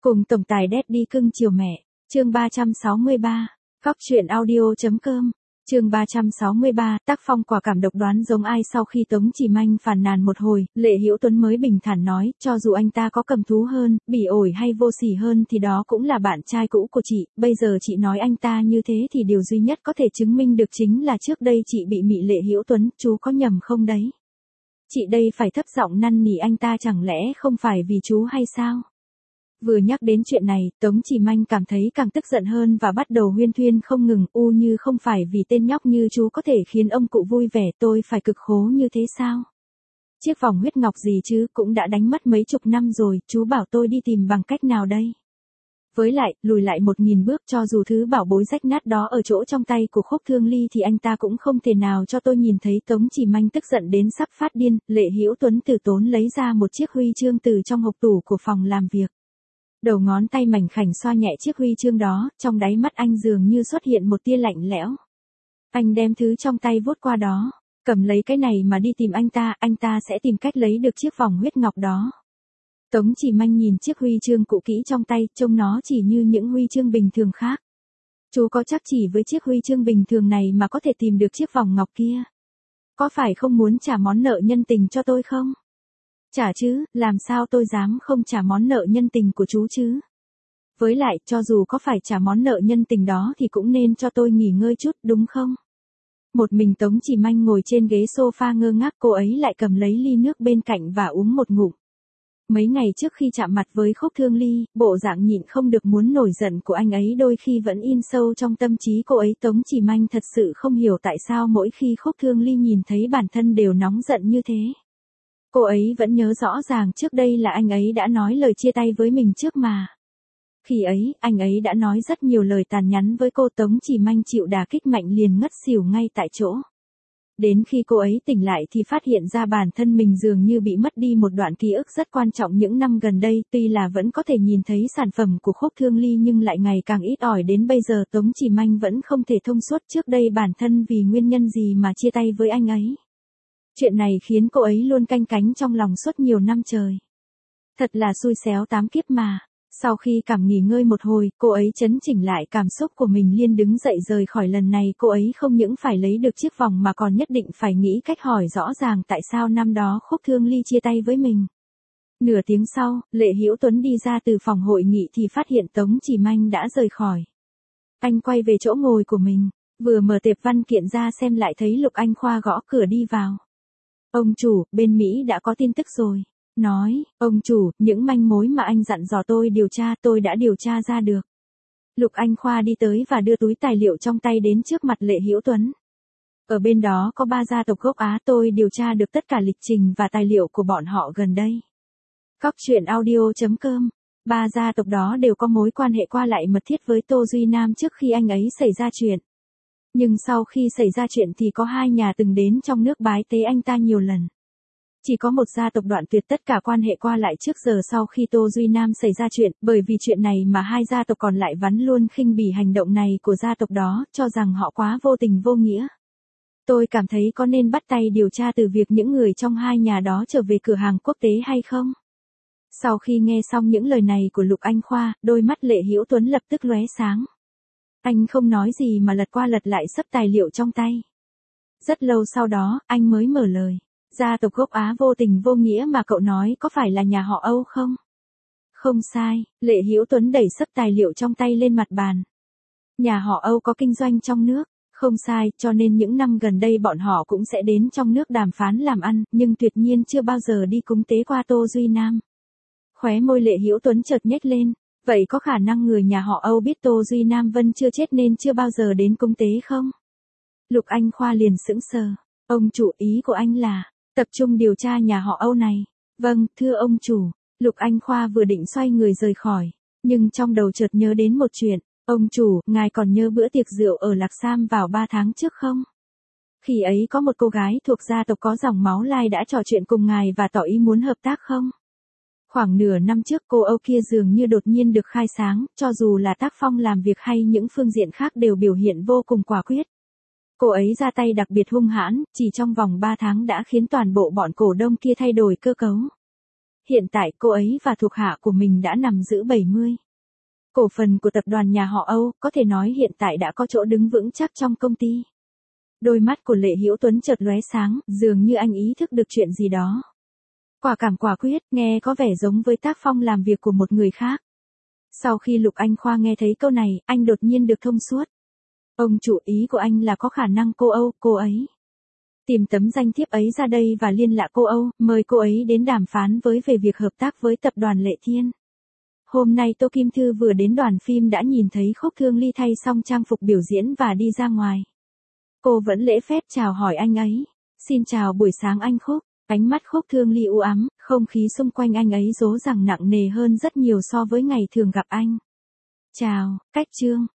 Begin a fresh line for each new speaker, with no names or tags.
Cùng tổng tài Daddy cưng chiều mẹ, chương 363, Góc truyện audio.com, chương 363, tác phong quả cảm độc đoán giống ai. Sau khi Tống Chỉ Manh phàn nàn một hồi, Lệ Hữu Tuấn mới bình thản nói, cho dù anh ta có cầm thú hơn, bỉ ổi hay vô sỉ hơn thì đó cũng là bạn trai cũ của chị, bây giờ chị nói anh ta như thế thì điều duy nhất có thể chứng minh được chính là trước đây chị bị mị. Lệ Hữu Tuấn, chú có nhầm không đấy? Chị đây phải thấp giọng năn nỉ anh ta, chẳng lẽ không phải vì chú hay sao? Vừa nhắc đến chuyện này, Tống Chỉ Manh cảm thấy càng tức giận hơn và bắt đầu huyên thuyên không ngừng, như không phải vì tên nhóc như chú có thể khiến ông cụ vui vẻ, tôi phải cực khổ như thế sao? Chiếc vòng huyết ngọc gì chứ, cũng đã đánh mất mấy chục năm rồi, chú bảo tôi đi tìm bằng cách nào đây? Với lại, lùi lại 1000 bước, cho dù thứ bảo bối rách nát đó ở chỗ trong tay của Khúc Thương Ly thì anh ta cũng không thể nào cho tôi nhìn thấy. Tống Chỉ Manh tức giận đến sắp phát điên. Lệ Hữu Tuấn từ tốn lấy ra một chiếc huy chương từ trong hộc tủ của phòng làm việc. Đầu ngón tay mảnh khảnh xoa nhẹ chiếc huy chương đó, trong đáy mắt anh dường như xuất hiện một tia lạnh lẽo. Anh đem thứ trong tay vuốt qua đó, cầm lấy cái này mà đi tìm anh ta sẽ tìm cách lấy được chiếc vòng huyết ngọc đó. Tống Chỉ Manh nhìn chiếc huy chương cũ kỹ trong tay, trông nó chỉ như những huy chương bình thường khác. Chú có chắc chỉ với chiếc huy chương bình thường này mà có thể tìm được chiếc vòng ngọc kia? Có phải không muốn trả món nợ nhân tình cho tôi không? Trả chứ, làm sao tôi dám không trả món nợ nhân tình của chú chứ? Với lại, cho dù có phải trả món nợ nhân tình đó thì cũng nên cho tôi nghỉ ngơi chút, đúng không? Một mình Tống Chỉ Manh ngồi trên ghế sofa ngơ ngác, cô ấy lại cầm lấy ly nước bên cạnh và uống một ngụm. Mấy ngày trước khi chạm mặt với Khúc Thương Ly, bộ dạng nhịn không được muốn nổi giận của anh ấy đôi khi vẫn in sâu trong tâm trí cô ấy. Tống Chỉ Manh thật sự không hiểu tại sao mỗi khi Khúc Thương Ly nhìn thấy bản thân đều nóng giận như thế. Cô ấy vẫn nhớ rõ ràng trước đây là anh ấy đã nói lời chia tay với mình trước mà. Khi ấy, anh ấy đã nói rất nhiều lời tàn nhẫn với cô. Tống Chỉ Manh chịu đả kích mạnh liền ngất xỉu ngay tại chỗ. Đến khi cô ấy tỉnh lại thì phát hiện ra bản thân mình dường như bị mất đi một đoạn ký ức rất quan trọng những năm gần đây. Tuy là vẫn có thể nhìn thấy sản phẩm của Khúc Thương Ly nhưng lại ngày càng ít ỏi. Đến bây giờ Tống Chỉ Manh vẫn không thể thông suốt trước đây bản thân vì nguyên nhân gì mà chia tay với anh ấy. Chuyện này khiến cô ấy luôn canh cánh trong lòng suốt nhiều năm trời. Thật là xui xéo 8 kiếp mà. Sau khi cảm nghỉ ngơi một hồi, cô ấy trấn chỉnh lại cảm xúc của mình liền đứng dậy rời khỏi. Lần này cô ấy không những phải lấy được chiếc vòng mà còn nhất định phải nghĩ cách hỏi rõ ràng tại sao năm đó Khúc Thương Ly chia tay với mình. Nửa tiếng sau, Lệ Hữu Tuấn đi ra từ phòng hội nghị thì phát hiện Tống Chỉ Manh đã rời khỏi. Anh quay về chỗ ngồi của mình, vừa mở tệp văn kiện ra xem lại thấy Lục Anh Khoa gõ cửa đi vào. Ông chủ, bên Mỹ đã có tin tức rồi. Nói, ông chủ, những manh mối mà anh dặn dò tôi điều tra tôi đã điều tra ra được. Lục Anh Khoa đi tới và đưa túi tài liệu trong tay đến trước mặt Lệ Hữu Tuấn. Ở bên đó có 3 gia tộc gốc Á, tôi điều tra được tất cả lịch trình và tài liệu của bọn họ gần đây. Góc truyện audio.com, 3 gia tộc đó đều có mối quan hệ qua lại mật thiết với Tô Duy Nam trước khi anh ấy xảy ra chuyện. Nhưng sau khi xảy ra chuyện thì có 2 nhà từng đến trong nước bái tế anh ta nhiều lần. Chỉ có một gia tộc đoạn tuyệt tất cả quan hệ qua lại trước giờ sau khi Tô Duy Nam xảy ra chuyện, bởi vì chuyện này mà 2 gia tộc còn lại vắn luôn khinh bỉ hành động này của gia tộc đó, cho rằng họ quá vô tình vô nghĩa. Tôi cảm thấy có nên bắt tay điều tra từ việc những người trong 2 nhà đó trở về cửa hàng quốc tế hay không? Sau khi nghe xong những lời này của Lục Anh Khoa, đôi mắt Lệ Hữu Tuấn lập tức lóe sáng. Anh không nói gì mà lật qua lật lại xấp tài liệu trong tay. Rất lâu sau đó, anh mới mở lời. Gia tộc gốc Á vô tình vô nghĩa mà cậu nói có phải là nhà họ Âu không? Không sai, Lệ Hữu Tuấn đẩy xấp tài liệu trong tay lên mặt bàn. Nhà họ Âu có kinh doanh trong nước, không sai, cho nên những năm gần đây bọn họ cũng sẽ đến trong nước đàm phán làm ăn, nhưng tuyệt nhiên chưa bao giờ đi cúng tế qua Tô Duy Nam. Khóe môi Lệ Hữu Tuấn chợt nhếch lên, vậy có khả năng người nhà họ Âu biết Tô Duy Nam Vân chưa chết nên chưa bao giờ đến cúng tế không? Lục Anh Khoa liền sững sờ, ông chủ, ý của anh là tập trung điều tra nhà họ Âu này. Vâng, thưa ông chủ. Lục Anh Khoa vừa định xoay người rời khỏi, nhưng trong đầu chợt nhớ đến một chuyện. Ông chủ, ngài còn nhớ bữa tiệc rượu ở Lạc Sam vào 3 tháng trước không? Khi ấy có một cô gái thuộc gia tộc có dòng máu Lai đã trò chuyện cùng ngài và tỏ ý muốn hợp tác không? Khoảng nửa năm trước cô Âu kia dường như đột nhiên được khai sáng, cho dù là tác phong làm việc hay những phương diện khác đều biểu hiện vô cùng quả quyết. Cô ấy ra tay đặc biệt hung hãn, chỉ trong vòng 3 tháng đã khiến toàn bộ bọn cổ đông kia thay đổi cơ cấu. hiện tại cô ấy và thuộc hạ của mình đã nắm giữ 70. Cổ phần của tập đoàn nhà họ Âu, có thể nói hiện tại đã có chỗ đứng vững chắc trong công ty. Đôi mắt của Lệ Hữu Tuấn chợt lóe sáng, dường như anh ý thức được chuyện gì đó. Quả cảm quả quyết, nghe có vẻ giống với tác phong làm việc của một người khác. Sau khi Lục Anh Khoa nghe thấy câu này, anh đột nhiên được thông suốt. Ông chủ, ý của anh là có khả năng cô ấy tìm tấm danh thiếp ấy ra đây và liên lạc cô Âu, mời cô ấy đến đàm phán về việc hợp tác với tập đoàn Lệ Thiên. Hôm nay Tô Kim Thư vừa đến đoàn phim đã nhìn thấy Khúc Thương Ly thay xong trang phục biểu diễn và đi ra ngoài. Cô vẫn lễ phép chào hỏi anh ấy. Xin chào buổi sáng anh Khúc. Ánh mắt Khúc Thương Ly u ám, không khí xung quanh anh ấy dỗ dàng nặng nề hơn rất nhiều so với ngày thường gặp anh. Chào, Cách Trương.